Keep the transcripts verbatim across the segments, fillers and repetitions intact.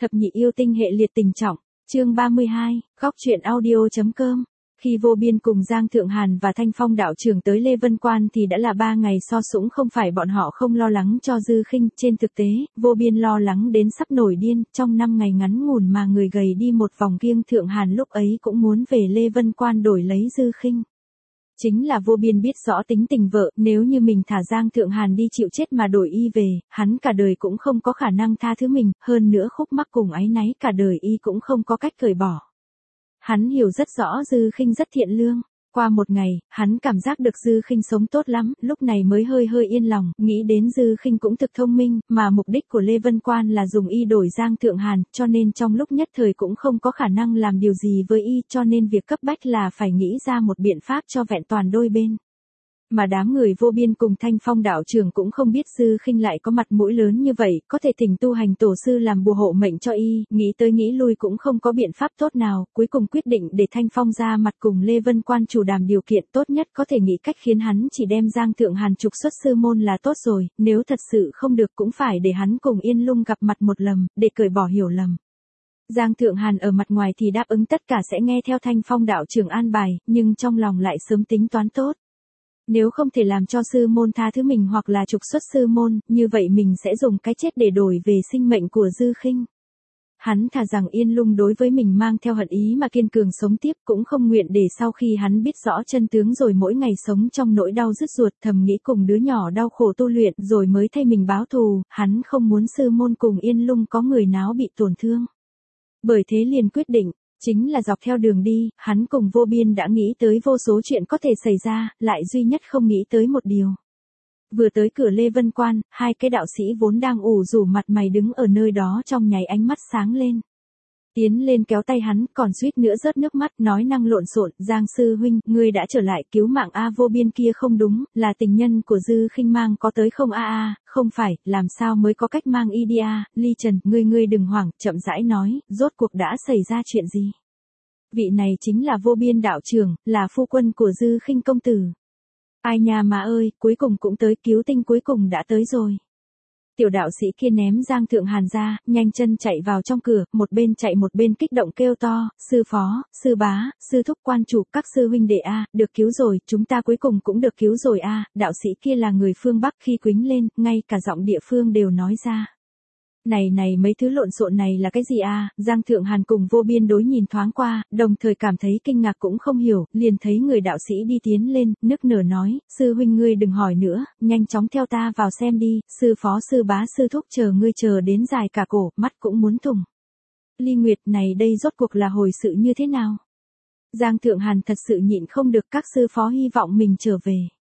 Thập nhị yêu tinh hệ liệt tình trọng, chương ba mươi hai, góc truyện audio.com. Khi Vô Biên cùng Giang Thượng Hàn và Thanh Phong đạo trưởng tới Lê Vân Quan thì đã là ba ngày so sũng, không phải bọn họ không lo lắng cho Dư Khinh, trên thực tế, Vô Biên lo lắng đến sắp nổi điên, trong năm ngày ngắn ngủn mà người gầy đi một vòng kiêng Thượng Hàn lúc ấy cũng muốn về Lê Vân Quan đổi lấy Dư Khinh. Chính là Vô Biên biết rõ tính tình vợ, nếu như mình thả Giang Thượng Hàn đi chịu chết mà đổi y về, hắn cả đời cũng không có khả năng tha thứ mình, hơn nữa khúc mắc cùng áy náy cả đời y cũng không có cách cởi bỏ. Hắn hiểu rất rõ Dư Khinh rất thiện lương. Qua một ngày, hắn cảm giác được Dư Khinh sống tốt lắm, lúc này mới hơi hơi yên lòng, nghĩ đến Dư Khinh cũng thực thông minh, mà mục đích của Lê Vân Quan là dùng y đổi Giang Thượng Hàn, cho nên trong lúc nhất thời cũng không có khả năng làm điều gì với y, cho nên việc cấp bách là phải nghĩ ra một biện pháp cho vẹn toàn đôi bên. Mà đám người Vô Biên cùng Thanh Phong đạo trưởng cũng không biết Dư Khinh lại có mặt mũi lớn như vậy, có thể thỉnh tu hành tổ sư làm bùa hộ mệnh cho y, nghĩ tới nghĩ lui cũng không có biện pháp tốt nào, cuối cùng quyết định để Thanh Phong ra mặt cùng Lê Vân Quan chủ đàm điều kiện, tốt nhất có thể nghĩ cách khiến hắn chỉ đem Giang Thượng Hàn trục xuất sư môn là tốt rồi, nếu thật sự không được cũng phải để hắn cùng Yên Lung gặp mặt một lần, để cởi bỏ hiểu lầm. Giang Thượng Hàn ở mặt ngoài thì đáp ứng tất cả sẽ nghe theo Thanh Phong đạo trưởng an bài, nhưng trong lòng lại sớm tính toán tốt. Nếu không thể làm cho sư môn tha thứ mình hoặc là trục xuất sư môn, như vậy mình sẽ dùng cái chết để đổi về sinh mệnh của Dư Khinh. Hắn thà rằng Yên Lung đối với mình mang theo hận ý mà kiên cường sống tiếp, cũng không nguyện để sau khi hắn biết rõ chân tướng rồi mỗi ngày sống trong nỗi đau rứt ruột, thầm nghĩ cùng đứa nhỏ đau khổ tu luyện rồi mới thay mình báo thù, hắn không muốn sư môn cùng Yên Lung có người nào bị tổn thương. Bởi thế liền quyết định, chính là dọc theo đường đi, hắn cùng Vô Biên đã nghĩ tới vô số chuyện có thể xảy ra, lại duy nhất không nghĩ tới một điều. Vừa tới cửa Lê Vân Quan, hai cái đạo sĩ vốn đang ủ rủ mặt mày đứng ở nơi đó trong nháy ánh mắt sáng lên. Tiến lên kéo tay hắn, còn suýt nữa rớt nước mắt, nói năng lộn xộn, Giang sư huynh, ngươi đã trở lại, cứu mạng a. Vô Biên kia không đúng, là tình nhân của Dư Khinh mang có tới không a a, không phải, làm sao mới có cách mang y đi a. Ly Trần, ngươi ngươi đừng hoảng, chậm rãi nói, rốt cuộc đã xảy ra chuyện gì? Vị này chính là Vô Biên đạo trưởng, là phu quân của Dư Khinh công tử. Ai nha mà ơi, cuối cùng cũng tới, cứu tinh cuối cùng đã tới rồi. Tiểu đạo sĩ kia ném Giang Thượng Hàn ra, nhanh chân chạy vào trong cửa, một bên chạy một bên kích động kêu to, sư phó, sư bá, sư thúc quan chủ, các sư huynh đệ a, được cứu rồi, chúng ta cuối cùng cũng được cứu rồi a. Đạo sĩ kia là người phương Bắc, khi quýnh lên, ngay cả giọng địa phương đều nói ra. Này này mấy thứ lộn xộn này là cái gì a? Giang Thượng Hàn cùng Vô Biên đối nhìn thoáng qua, đồng thời cảm thấy kinh ngạc cũng không hiểu, liền thấy người đạo sĩ đi tiến lên, nức nở nói, sư huynh ngươi đừng hỏi nữa, nhanh chóng theo ta vào xem đi, sư phó sư bá sư thúc chờ ngươi chờ đến dài cả cổ, mắt cũng muốn thủng. Ly Nguyệt, này đây rốt cuộc là hồi sự như thế nào? Giang Thượng Hàn thật sự nhịn không được, các sư phó hy vọng mình trở về.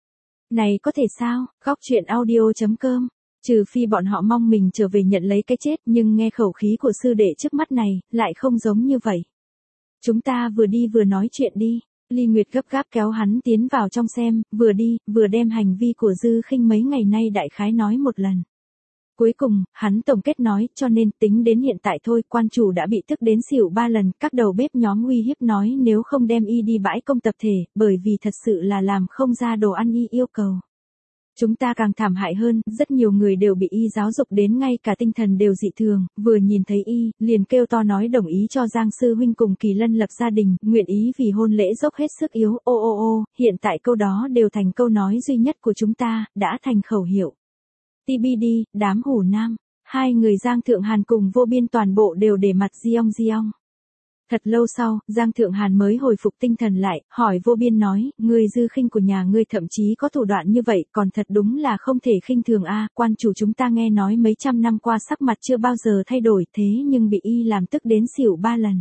Này có thể sao? Góc truyện audio.com. Trừ phi bọn họ mong mình trở về nhận lấy cái chết, nhưng nghe khẩu khí của sư đệ trước mắt này, lại không giống như vậy. Chúng ta vừa đi vừa nói chuyện đi. Ly Nguyệt gấp gáp kéo hắn tiến vào trong xem, vừa đi, vừa đem hành vi của Dư Khinh mấy ngày nay đại khái nói một lần. Cuối cùng, hắn tổng kết nói, cho nên tính đến hiện tại thôi, quan chủ đã bị tức đến xỉu ba lần, các đầu bếp nhóm uy hiếp nói nếu không đem y đi bãi công tập thể, bởi vì thật sự là làm không ra đồ ăn y yêu cầu. Chúng ta càng thảm hại hơn, rất nhiều người đều bị y giáo dục đến ngay cả tinh thần đều dị thường, vừa nhìn thấy y, liền kêu to nói đồng ý cho Giang sư huynh cùng Kỳ Lân lập gia đình, nguyện ý vì hôn lễ dốc hết sức yếu, ô ô ô, hiện tại câu đó đều thành câu nói duy nhất của chúng ta, đã thành khẩu hiệu. tê bê đê, đám hủ nam, hai người Giang Thượng Hàn cùng Vô Biên toàn bộ đều để mặt giong giong. Thật lâu sau, Giang Thượng Hàn mới hồi phục tinh thần lại, hỏi Vô Biên nói, ngươi Dư Khinh của nhà ngươi thậm chí có thủ đoạn như vậy, còn thật đúng là không thể khinh thường a. Quan chủ chúng ta nghe nói mấy trăm năm qua sắc mặt chưa bao giờ thay đổi, thế nhưng bị y làm tức đến xỉu ba lần.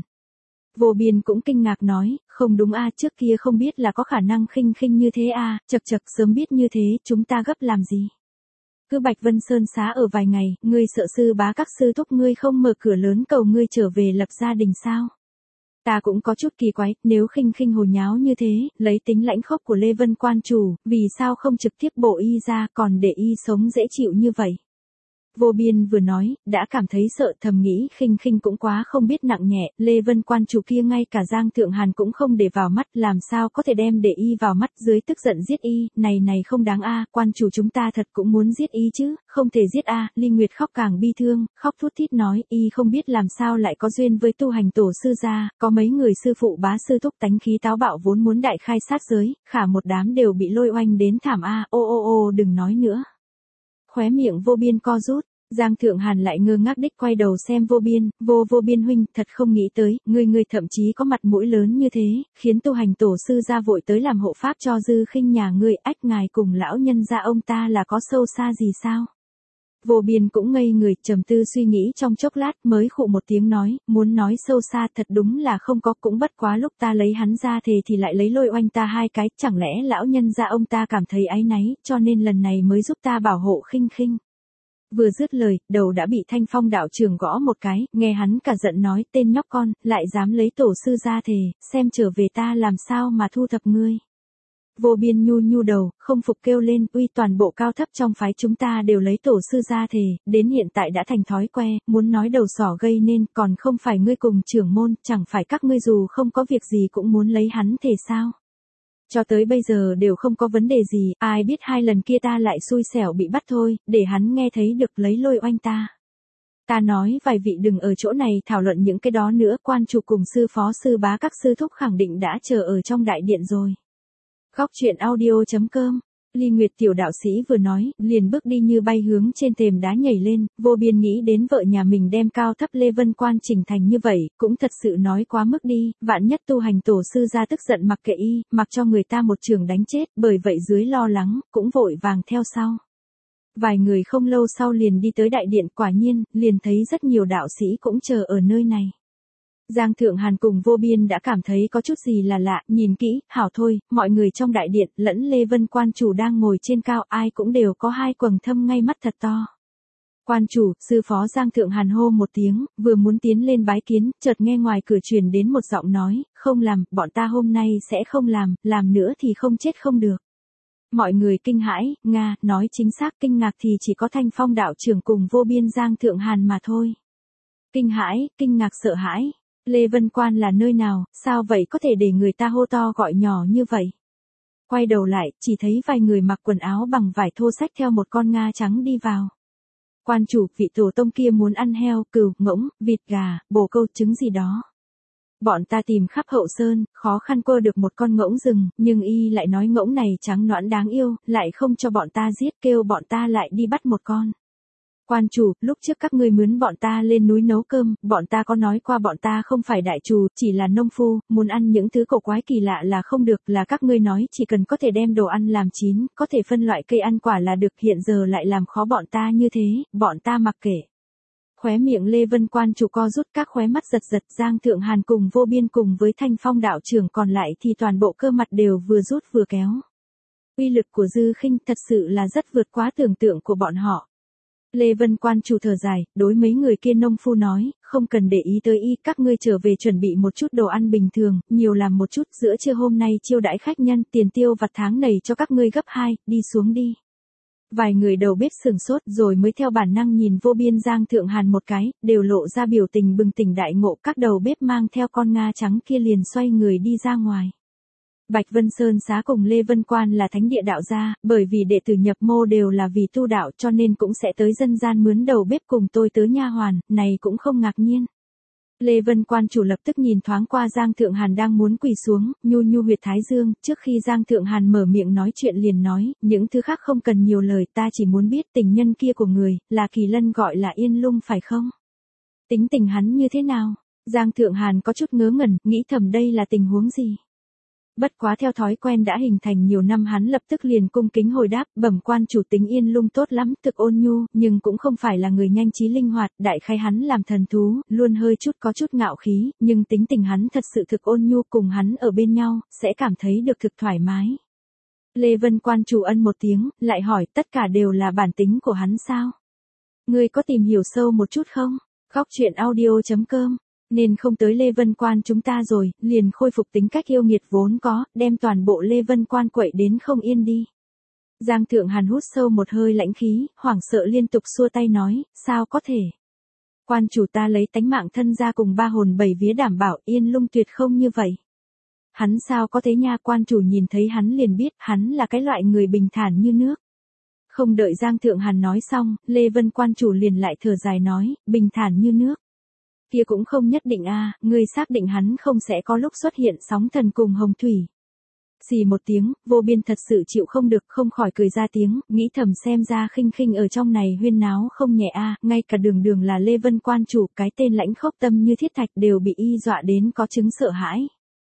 Vô Biên cũng kinh ngạc nói, không đúng a, trước kia không biết là có khả năng khinh khinh như thế a, chậc chậc, sớm biết như thế, chúng ta gấp làm gì? Cứ Bạch Vân Sơn xá ở vài ngày, ngươi sợ sư bá các sư thúc ngươi không mở cửa lớn cầu ngươi trở về lập gia đình sao? Ta cũng có chút kỳ quái, nếu khinh khinh hồ nháo như thế, lấy tính lãnh khốc của Lê Vân Quan chủ, vì sao không trực tiếp bổ y ra, còn để y sống dễ chịu như vậy? Vô Biên vừa nói, đã cảm thấy sợ, thầm nghĩ Khinh Khinh cũng quá không biết nặng nhẹ, Lê Vân quan chủ kia ngay cả Giang Thượng Hàn cũng không để vào mắt, làm sao có thể đem để y vào mắt, dưới tức giận giết y, này này không đáng a, quan chủ chúng ta thật cũng muốn giết y chứ, không thể giết a. Ly Nguyệt khóc càng bi thương, khóc thút thít nói, y không biết làm sao lại có duyên với tu hành tổ sư gia, có mấy người sư phụ bá sư thúc tánh khí táo bạo vốn muốn đại khai sát giới, khả một đám đều bị lôi oanh đến thảm a, ô ô ô đừng nói nữa. Khóe miệng Vô Biên co rút, Giang Thượng Hàn lại ngơ ngác đích quay đầu xem Vô Biên, vô vô biên huynh, thật không nghĩ tới, ngươi ngươi thậm chí có mặt mũi lớn như thế, khiến tu hành tổ sư ra vội tới làm hộ pháp cho Dư Khinh nhà ngươi, ách ngài cùng lão nhân gia ông ta là có sâu xa gì sao? Vô Biên cũng ngây người, trầm tư suy nghĩ trong chốc lát mới khụ một tiếng nói, muốn nói sâu xa thật đúng là không có, cũng bất quá lúc ta lấy hắn ra thề thì lại lấy lôi oanh ta hai cái, chẳng lẽ lão nhân gia ông ta cảm thấy áy náy, cho nên lần này mới giúp ta bảo hộ Khinh Khinh. Vừa dứt lời, đầu đã bị Thanh Phong đạo trưởng gõ một cái, nghe hắn cả giận nói, tên nhóc con, lại dám lấy tổ sư ra thề, xem trở về ta làm sao mà thu thập ngươi. Vô Biên nhu nhu đầu, không phục kêu lên, uy toàn bộ cao thấp trong phái chúng ta đều lấy tổ sư ra thề, đến hiện tại đã thành thói que, muốn nói đầu sỏ gây nên, còn không phải ngươi cùng trưởng môn, chẳng phải các ngươi dù không có việc gì cũng muốn lấy hắn thề sao. Cho tới bây giờ đều không có vấn đề gì, ai biết hai lần kia ta lại xui xẻo bị bắt thôi, để hắn nghe thấy được lấy lôi oanh ta. Ta nói vài vị đừng ở chỗ này thảo luận những cái đó nữa, quan chủ cùng sư phó sư bá các sư thúc khẳng định đã chờ ở trong đại điện rồi. Góc truyện audio chấm com. Ly Nguyệt tiểu đạo sĩ vừa nói, liền bước đi như bay hướng trên thềm đá nhảy lên, Vô Biên nghĩ đến vợ nhà mình đem cao thấp Lê Vân quan chỉnh thành như vậy, cũng thật sự nói quá mức đi, vạn nhất tu hành tổ sư ra tức giận mặc kệ y, mặc cho người ta một trường đánh chết, bởi vậy dưới lo lắng, cũng vội vàng theo sau. Vài người không lâu sau liền đi tới đại điện, quả nhiên, liền thấy rất nhiều đạo sĩ cũng chờ ở nơi này. Giang Thượng Hàn cùng Vô Biên đã cảm thấy có chút gì là lạ, nhìn kỹ, hảo thôi, mọi người trong đại điện, lẫn Lê Vân quan chủ đang ngồi trên cao, ai cũng đều có hai quầng thâm ngay mắt thật to. Quan chủ, sư phó Giang Thượng Hàn hô một tiếng, vừa muốn tiến lên bái kiến, chợt nghe ngoài cửa truyền đến một giọng nói, không làm, bọn ta hôm nay sẽ không làm, làm nữa thì không chết không được. Mọi người kinh hãi, Nga, nói chính xác kinh ngạc thì chỉ có Thanh Phong đạo trưởng cùng Vô Biên Giang Thượng Hàn mà thôi. Kinh hãi, kinh ngạc sợ hãi. Lê Vân Quan là nơi nào, sao vậy có thể để người ta hô to gọi nhỏ như vậy? Quay đầu lại, chỉ thấy vài người mặc quần áo bằng vải thô xách theo một con Nga trắng đi vào. Quan chủ, vị tổ tông kia muốn ăn heo, cừu, ngỗng, vịt gà, bồ câu, trứng gì đó. Bọn ta tìm khắp hậu sơn, khó khăn quơ được một con ngỗng rừng, nhưng y lại nói ngỗng này trắng nõn đáng yêu, lại không cho bọn ta giết, kêu bọn ta lại đi bắt một con. Quan chủ, lúc trước các ngươi mướn bọn ta lên núi nấu cơm, bọn ta có nói qua bọn ta không phải đại trù, chỉ là nông phu, muốn ăn những thứ cổ quái kỳ lạ là không được, là các ngươi nói chỉ cần có thể đem đồ ăn làm chín, có thể phân loại cây ăn quả là được, hiện giờ lại làm khó bọn ta như thế, bọn ta mặc kệ. Khóe miệng Lê Vân quan chủ co rút, các khóe mắt giật giật, Giang Thượng Hàn cùng Vô Biên cùng với Thanh Phong đạo trưởng còn lại thì toàn bộ cơ mặt đều vừa rút vừa kéo. Uy lực của Dư Khinh thật sự là rất vượt quá tưởng tượng của bọn họ. Lê Vân quan chủ thở dài, đối mấy người kia nông phu nói, không cần để ý tới y, các ngươi trở về chuẩn bị một chút đồ ăn bình thường, nhiều làm một chút, giữa trưa hôm nay chiêu đãi khách nhân, tiền tiêu vặt tháng này cho các ngươi gấp hai, đi xuống đi. Vài người đầu bếp sừng sốt rồi mới theo bản năng nhìn Vô Biên Giang Thượng Hàn một cái, đều lộ ra biểu tình bừng tỉnh đại ngộ, các đầu bếp mang theo con Nga trắng kia liền xoay người đi ra ngoài. Bạch Vân Sơn Xá cùng Lê Vân Quan là thánh địa đạo gia, bởi vì đệ tử nhập mô đều là vì tu đạo cho nên cũng sẽ tới dân gian mướn đầu bếp cùng tôi tớ nha hoàn, này cũng không ngạc nhiên. Lê Vân quan chủ lập tức nhìn thoáng qua Giang Thượng Hàn đang muốn quỳ xuống, nhu nhu huyệt thái dương, trước khi Giang Thượng Hàn mở miệng nói chuyện liền nói, những thứ khác không cần nhiều lời, ta chỉ muốn biết tình nhân kia của người, là Kỳ Lân gọi là Yên Lung phải không? Tính tình hắn như thế nào? Giang Thượng Hàn có chút ngớ ngẩn, nghĩ thầm đây là tình huống gì? Bất quá theo thói quen đã hình thành nhiều năm hắn lập tức liền cung kính hồi đáp, bẩm quan chủ tính Yên Lung tốt lắm, thực ôn nhu, nhưng cũng không phải là người nhanh trí linh hoạt, đại khai hắn làm thần thú, luôn hơi chút có chút ngạo khí, nhưng tính tình hắn thật sự thực ôn nhu, cùng hắn ở bên nhau, sẽ cảm thấy được thực thoải mái. Lê Vân quan chủ ân một tiếng, lại hỏi tất cả đều là bản tính của hắn sao? Ngươi có tìm hiểu sâu một chút không? Góc truyện audio chấm com Nên không tới Lê Vân Quan chúng ta rồi, liền khôi phục tính cách yêu nghiệt vốn có, đem toàn bộ Lê Vân Quan quậy đến không yên đi. Giang Thượng Hàn hút sâu một hơi lãnh khí, hoảng sợ liên tục xua tay nói, sao có thể. Quan chủ ta lấy tánh mạng thân ra cùng ba hồn bảy vía đảm bảo Yên Lung tuyệt không như vậy. Hắn sao có thế nha, quan chủ nhìn thấy hắn liền biết hắn là cái loại người bình thản như nước. Không đợi Giang Thượng Hàn nói xong, Lê Vân quan chủ liền lại thở dài nói, bình thản như nước. Kia cũng không nhất định a, à, ngươi xác định hắn không sẽ có lúc xuất hiện sóng thần cùng hồng thủy. Xì một tiếng, Vô Biên thật sự chịu không được, không khỏi cười ra tiếng, nghĩ thầm xem ra khinh khinh ở trong này huyên náo không nhẹ a, à, ngay cả đường đường là Lê Vân quan chủ, cái tên lãnh khốc tâm như thiết thạch đều bị y dọa đến có chứng sợ hãi.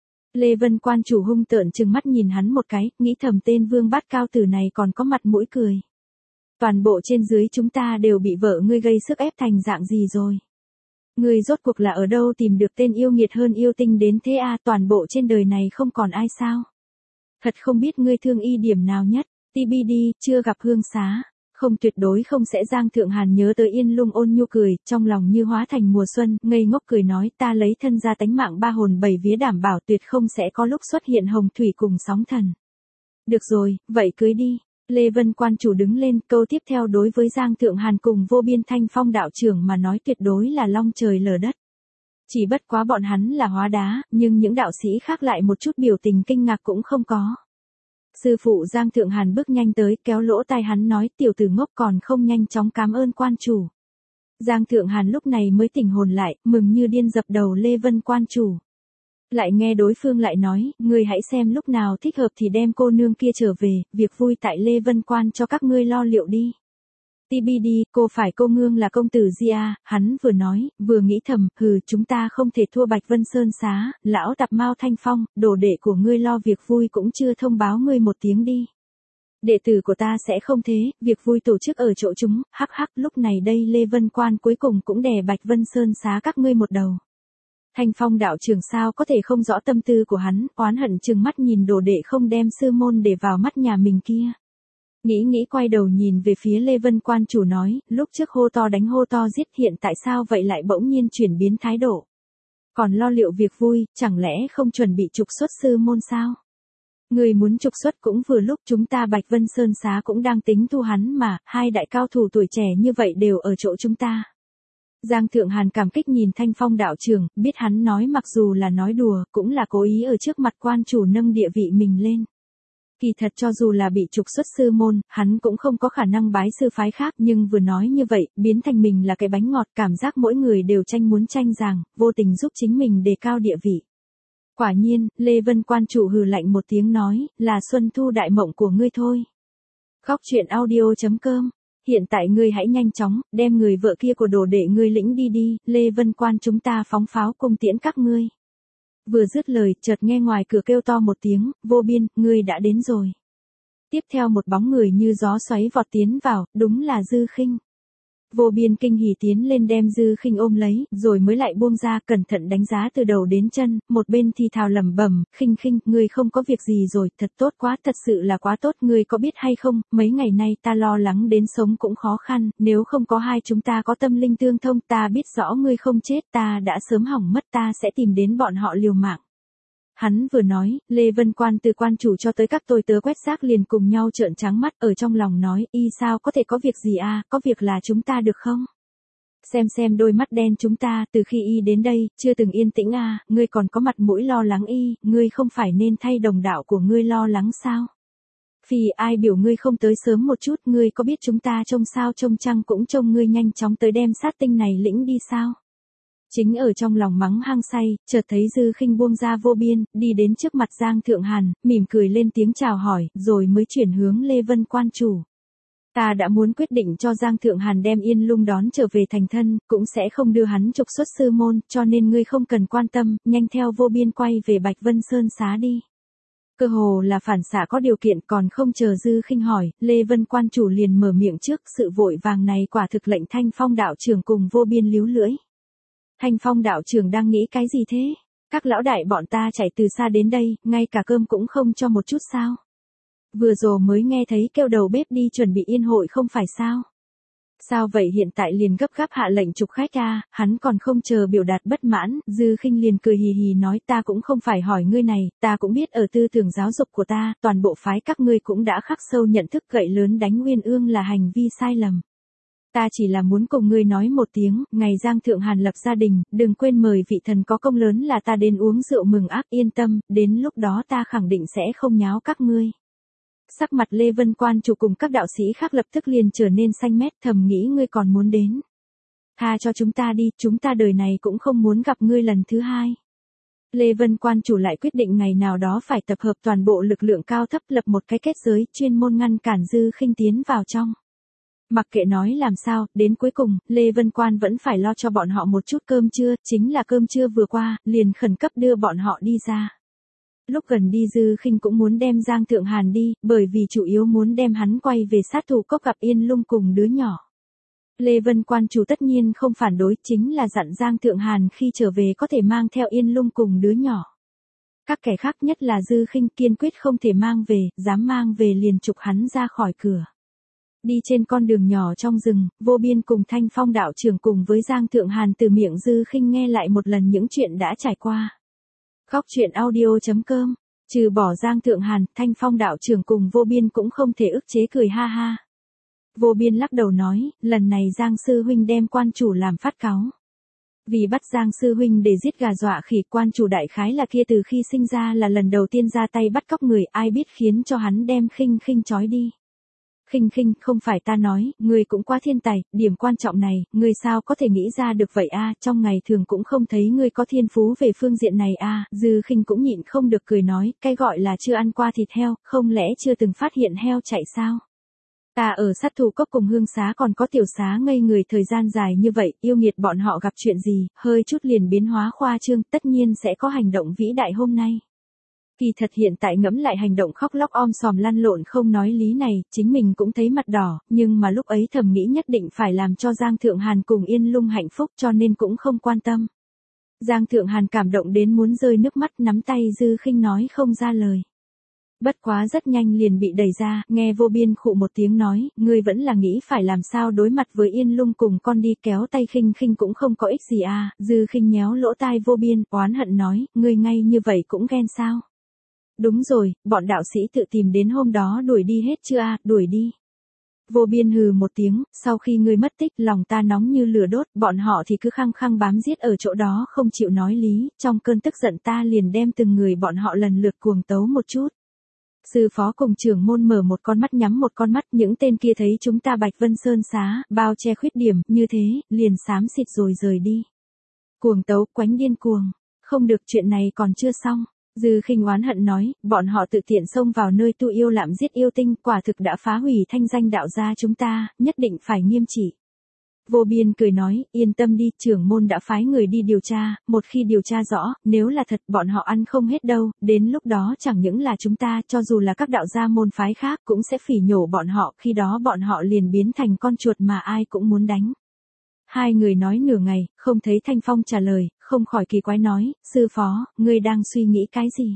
Lê Vân quan chủ hung tợn trừng mắt nhìn hắn một cái, nghĩ thầm tên vương bát cao tử này còn có mặt mũi cười. Toàn bộ trên dưới chúng ta đều bị vợ ngươi gây sức ép thành dạng gì rồi. Ngươi rốt cuộc là ở đâu tìm được tên yêu nghiệt hơn yêu tinh đến thế a, à, toàn bộ trên đời này không còn ai sao. Thật không biết ngươi thương y điểm nào nhất, tê bê đê, chưa gặp hương xá. Không, tuyệt đối không sẽ. Giang Thượng Hàn nhớ tới Yên Lung ôn nhu cười, trong lòng như hóa thành mùa xuân, ngây ngốc cười nói ta lấy thân ra tánh mạng ba hồn bảy vía đảm bảo tuyệt không sẽ có lúc xuất hiện hồng thủy cùng sóng thần. Được rồi, vậy cưới đi. Lê Vân quan chủ đứng lên, câu tiếp theo đối với Giang Thượng Hàn cùng Vô Biên Thanh Phong đạo trưởng mà nói tuyệt đối là long trời lở đất. Chỉ bất quá bọn hắn là hóa đá, nhưng những đạo sĩ khác lại một chút biểu tình kinh ngạc cũng không có. Sư phụ Giang Thượng Hàn bước nhanh tới, kéo lỗ tai hắn nói tiểu tử ngốc còn không nhanh chóng cảm ơn quan chủ. Giang Thượng Hàn lúc này mới tỉnh hồn lại, mừng như điên dập đầu Lê Vân quan chủ. Lại nghe đối phương lại nói, ngươi hãy xem lúc nào thích hợp thì đem cô nương kia trở về, việc vui tại Lê Vân quan cho các ngươi lo liệu đi. tê bê đê, cô phải cô nương là công tử Gia, hắn vừa nói, vừa nghĩ thầm, hừ, chúng ta không thể thua Bạch Vân Sơn xá, lão tạp Mao Thanh Phong, đồ đệ của ngươi lo việc vui cũng chưa thông báo ngươi một tiếng đi. Đệ tử của ta sẽ không thế, việc vui tổ chức ở chỗ chúng, hắc hắc, lúc này đây Lê Vân quan cuối cùng cũng đè Bạch Vân Sơn xá các ngươi một đầu. Thanh Phong đạo trưởng sao có thể không rõ tâm tư của hắn, oán hận trừng mắt nhìn đồ đệ không đem sư môn để vào mắt nhà mình kia. Nghĩ nghĩ quay đầu nhìn về phía Lê Vân quan chủ nói, lúc trước hô to đánh hô to giết hiện tại sao vậy lại bỗng nhiên chuyển biến thái độ. Còn lo liệu việc vui, chẳng lẽ không chuẩn bị trục xuất sư môn sao? Người muốn trục xuất cũng vừa lúc chúng ta Bạch Vân Sơn xá cũng đang tính thu hắn mà, hai đại cao thủ tuổi trẻ như vậy đều ở chỗ chúng ta. Giang Thượng Hàn cảm kích nhìn Thanh Phong đạo trưởng, biết hắn nói mặc dù là nói đùa, cũng là cố ý ở trước mặt quan chủ nâng địa vị mình lên. Kỳ thật cho dù là bị trục xuất sư môn, hắn cũng không có khả năng bái sư phái khác, nhưng vừa nói như vậy, biến thành mình là cái bánh ngọt, cảm giác mỗi người đều tranh muốn tranh giành, vô tình giúp chính mình đề cao địa vị. Quả nhiên, Lê Vân quan chủ hừ lạnh một tiếng nói, là Xuân Thu đại mộng của ngươi thôi. Góc truyện audio chấm com. Hiện tại ngươi hãy nhanh chóng, đem người vợ kia của đồ đệ ngươi lĩnh đi đi, Lê Vân quan chúng ta phóng pháo cung tiễn các ngươi. Vừa dứt lời, chợt nghe ngoài cửa kêu to một tiếng, Vô Biên, ngươi đã đến rồi. Tiếp theo một bóng người như gió xoáy vọt tiến vào, đúng là Dư Khinh. Vô Biên kinh hỉ tiến lên đem Dư Khinh ôm lấy, rồi mới lại buông ra, cẩn thận đánh giá từ đầu đến chân, một bên thì thào lẩm bẩm, Khinh Khinh, ngươi không có việc gì rồi, thật tốt quá, thật sự là quá tốt, ngươi có biết hay không, mấy ngày nay ta lo lắng đến sống cũng khó khăn, nếu không có hai chúng ta có tâm linh tương thông, ta biết rõ ngươi không chết, ta đã sớm hỏng mất, ta sẽ tìm đến bọn họ liều mạng. Hắn vừa nói, Lê Vân quan từ quan chủ cho tới các tôi tớ quét xác liền cùng nhau trợn trắng mắt, ở trong lòng nói, y sao có thể có việc gì à, có việc là chúng ta được không? Xem xem đôi mắt đen chúng ta, từ khi y đến đây, chưa từng yên tĩnh à, ngươi còn có mặt mũi lo lắng y, ngươi không phải nên thay đồng đạo của ngươi lo lắng sao? Phi ai biểu ngươi không tới sớm một chút, ngươi có biết chúng ta trông sao trông trăng cũng trông ngươi nhanh chóng tới đem sát tinh này lĩnh đi sao? Chính ở trong lòng mắng hăng say, chợt thấy Dư Khinh buông ra Vô Biên, đi đến trước mặt Giang Thượng Hàn, mỉm cười lên tiếng chào hỏi, rồi mới chuyển hướng Lê Vân quan chủ. Ta đã muốn quyết định cho Giang Thượng Hàn đem Yên Lung đón trở về thành thân, cũng sẽ không đưa hắn trục xuất sư môn, cho nên ngươi không cần quan tâm, nhanh theo Vô Biên quay về Bạch Vân Sơn xá đi. Cơ hồ là phản xạ có điều kiện, còn không chờ Dư Khinh hỏi, Lê Vân quan chủ liền mở miệng trước, sự vội vàng này quả thực lệnh Thanh Phong đạo trưởng cùng Vô Biên líu lưỡi. Thanh Phong đạo trưởng đang nghĩ cái gì thế? Các lão đại bọn ta chạy từ xa đến đây, ngay cả cơm cũng không cho một chút sao? Vừa rồi mới nghe thấy kêu đầu bếp đi chuẩn bị yên hội không phải sao? Sao vậy hiện tại liền gấp gáp hạ lệnh trục khách a? Hắn còn không chờ biểu đạt bất mãn, Dư Khinh liền cười hì hì nói ta cũng không phải hỏi ngươi này, ta cũng biết ở tư tưởng giáo dục của ta, toàn bộ phái các ngươi cũng đã khắc sâu nhận thức gậy lớn đánh Uyên Ương là hành vi sai lầm. Ta chỉ là muốn cùng ngươi nói một tiếng, ngày Giang Thượng Hàn lập gia đình, đừng quên mời vị thần có công lớn là ta đến uống rượu mừng ác, yên tâm, đến lúc đó ta khẳng định sẽ không nháo các ngươi. Sắc mặt Lê Vân Quan chủ cùng các đạo sĩ khác lập tức liền trở nên xanh mét, thầm nghĩ ngươi còn muốn đến. Tha cho chúng ta đi, chúng ta đời này cũng không muốn gặp ngươi lần thứ hai. Lê Vân Quan chủ lại quyết định ngày nào đó phải tập hợp toàn bộ lực lượng cao thấp lập một cái kết giới chuyên môn ngăn cản Dư Khinh tiến vào trong. Mặc kệ nói làm sao, đến cuối cùng, Lê Vân Quan vẫn phải lo cho bọn họ một chút cơm trưa, chính là cơm trưa vừa qua, liền khẩn cấp đưa bọn họ đi ra. Lúc gần đi Dư Khinh cũng muốn đem Giang Thượng Hàn đi, bởi vì chủ yếu muốn đem hắn quay về sát thủ cốc gặp Yên Lung cùng đứa nhỏ. Lê Vân Quan chủ tất nhiên không phản đối, chính là dặn Giang Thượng Hàn khi trở về có thể mang theo Yên Lung cùng đứa nhỏ. Các kẻ khác nhất là Dư Khinh kiên quyết không thể mang về, dám mang về liền trục hắn ra khỏi cửa. Đi trên con đường nhỏ trong rừng, Vô Biên cùng Thanh Phong đạo trưởng cùng với Giang Thượng Hàn từ miệng Dư Khinh nghe lại một lần những chuyện đã trải qua. Góc truyện audio chấm com, trừ bỏ Giang Thượng Hàn, Thanh Phong đạo trưởng cùng Vô Biên cũng không thể ức chế cười ha ha. Vô Biên lắc đầu nói, lần này Giang sư huynh đem quan chủ làm phát cáu. Vì bắt Giang sư huynh để giết gà dọa khỉ, quan chủ đại khái là kia từ khi sinh ra là lần đầu tiên ra tay bắt cóc người, ai biết khiến cho hắn đem Khinh Khinh trói đi. Khinh Khinh, không phải ta nói, ngươi cũng quá thiên tài, điểm quan trọng này, ngươi sao có thể nghĩ ra được vậy a? Trong ngày thường cũng không thấy ngươi có thiên phú về phương diện này a. Dư Khinh cũng nhịn không được cười nói, cái gọi là chưa ăn qua thịt heo, không lẽ chưa từng phát hiện heo chạy sao? Ta ở sát thủ cốc cùng hương xá còn có tiểu xá ngây người thời gian dài như vậy, yêu nghiệt bọn họ gặp chuyện gì, hơi chút liền biến hóa khoa trương, tất nhiên sẽ có hành động vĩ đại hôm nay. Kỳ thật hiện tại ngẫm lại hành động khóc lóc om sòm lăn lộn không nói lý này, chính mình cũng thấy mặt đỏ, nhưng mà lúc ấy thầm nghĩ nhất định phải làm cho Giang Thượng Hàn cùng Yên Lung hạnh phúc cho nên cũng không quan tâm. Giang Thượng Hàn cảm động đến muốn rơi nước mắt, nắm tay Dư Khinh nói không ra lời. Bất quá rất nhanh liền bị đẩy ra, nghe Vô Biên khụ một tiếng nói, ngươi vẫn là nghĩ phải làm sao đối mặt với Yên Lung cùng con đi, kéo tay Khinh Khinh cũng không có ích gì à. Dư Khinh nhéo lỗ tai Vô Biên, oán hận nói, ngươi ngay như vậy cũng ghen sao? Đúng rồi, bọn đạo sĩ tự tìm đến hôm đó đuổi đi hết chưa a? Đuổi đi. Vô Biên hừ một tiếng, sau khi ngươi mất tích, lòng ta nóng như lửa đốt, bọn họ thì cứ khăng khăng bám giết ở chỗ đó không chịu nói lý, trong cơn tức giận ta liền đem từng người bọn họ lần lượt cuồng tấu một chút. Sư phó cùng trưởng môn mở một con mắt nhắm một con mắt, những tên kia thấy chúng ta Bạch Vân Sơn xá, bao che khuyết điểm, như thế, liền xám xịt rồi rời đi. Cuồng tấu, quánh điên cuồng. Không được, chuyện này còn chưa xong. Dư Khinh oán hận nói, bọn họ tự tiện xông vào nơi tu yêu lạm giết yêu tinh, quả thực đã phá hủy thanh danh đạo gia chúng ta, nhất định phải nghiêm trị. Vô Biên cười nói, yên tâm đi, trưởng môn đã phái người đi điều tra, một khi điều tra rõ, nếu là thật bọn họ ăn không hết đâu, đến lúc đó chẳng những là chúng ta, cho dù là các đạo gia môn phái khác cũng sẽ phỉ nhổ bọn họ, khi đó bọn họ liền biến thành con chuột mà ai cũng muốn đánh. Hai người nói nửa ngày, không thấy Thanh Phong trả lời, không khỏi kỳ quái nói, sư phó, ngươi đang suy nghĩ cái gì?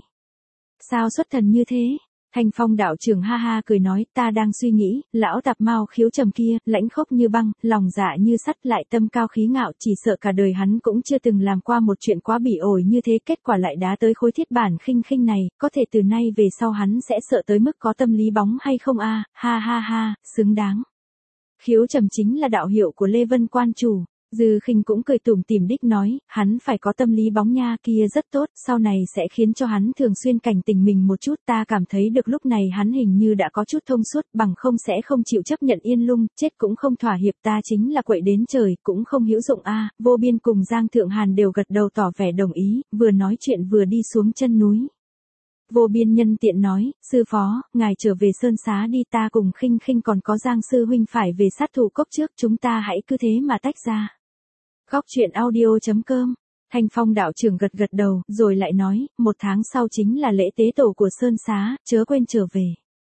Sao xuất thần như thế? Thanh Phong đạo trưởng ha ha cười nói, ta đang suy nghĩ, lão tạp mao khiếu trầm kia, lãnh khốc như băng, lòng dạ như sắt, lại tâm cao khí ngạo, chỉ sợ cả đời hắn cũng chưa từng làm qua một chuyện quá bỉ ổi như thế, kết quả lại đá tới khối thiết bản Khinh Khinh này, có thể từ nay về sau hắn sẽ sợ tới mức có tâm lý bóng hay không a? Ha ha ha, xứng đáng. Khiếu trầm chính là đạo hiệu của Lê Vân Quan chủ. Dư Khinh cũng cười tủm tỉm đích nói, hắn phải có tâm lý bóng nha, kia rất tốt, sau này sẽ khiến cho hắn thường xuyên cảnh tỉnh mình một chút, ta cảm thấy được lúc này hắn hình như đã có chút thông suốt, bằng không sẽ không chịu chấp nhận Yên Lung, chết cũng không thỏa hiệp, ta chính là quậy đến trời, cũng không hữu dụng a. Vô Biên cùng Giang Thượng Hàn đều gật đầu tỏ vẻ đồng ý, vừa nói chuyện vừa đi xuống chân núi. Vô Biên nhân tiện nói, sư phó, ngài trở về sơn xá đi, ta cùng Khinh Khinh còn có Giang sư huynh phải về sát thủ cốc trước, chúng ta hãy cứ thế mà tách ra. Góc truyện audio chấm com, Thanh Phong đạo trưởng gật gật đầu, rồi lại nói, một tháng sau chính là lễ tế tổ của sơn xá, chớ quên trở về.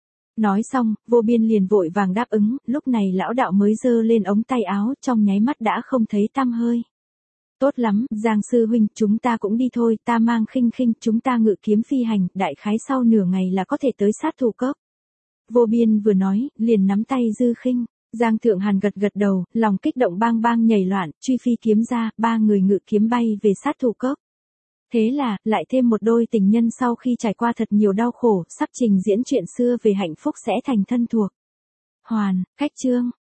Nói xong, Vô Biên liền vội vàng đáp ứng, lúc này lão đạo mới giơ lên ống tay áo, trong nháy mắt đã không thấy tăm hơi. Tốt lắm, Giang sư huynh, chúng ta cũng đi thôi, ta mang Khinh Khinh, chúng ta ngự kiếm phi hành, đại khái sau nửa ngày là có thể tới sát thủ cốc. Vô Biên vừa nói, liền nắm tay Dư Khinh. Giang Thượng Hàn gật gật đầu, lòng kích động bang bang nhảy loạn, truy phi kiếm ra, ba người ngự kiếm bay về sát thủ cốc. Thế là, lại thêm một đôi tình nhân sau khi trải qua thật nhiều đau khổ, sắp trình diễn chuyện xưa về hạnh phúc sẽ thành thân thuộc. Hoàn, khách chương.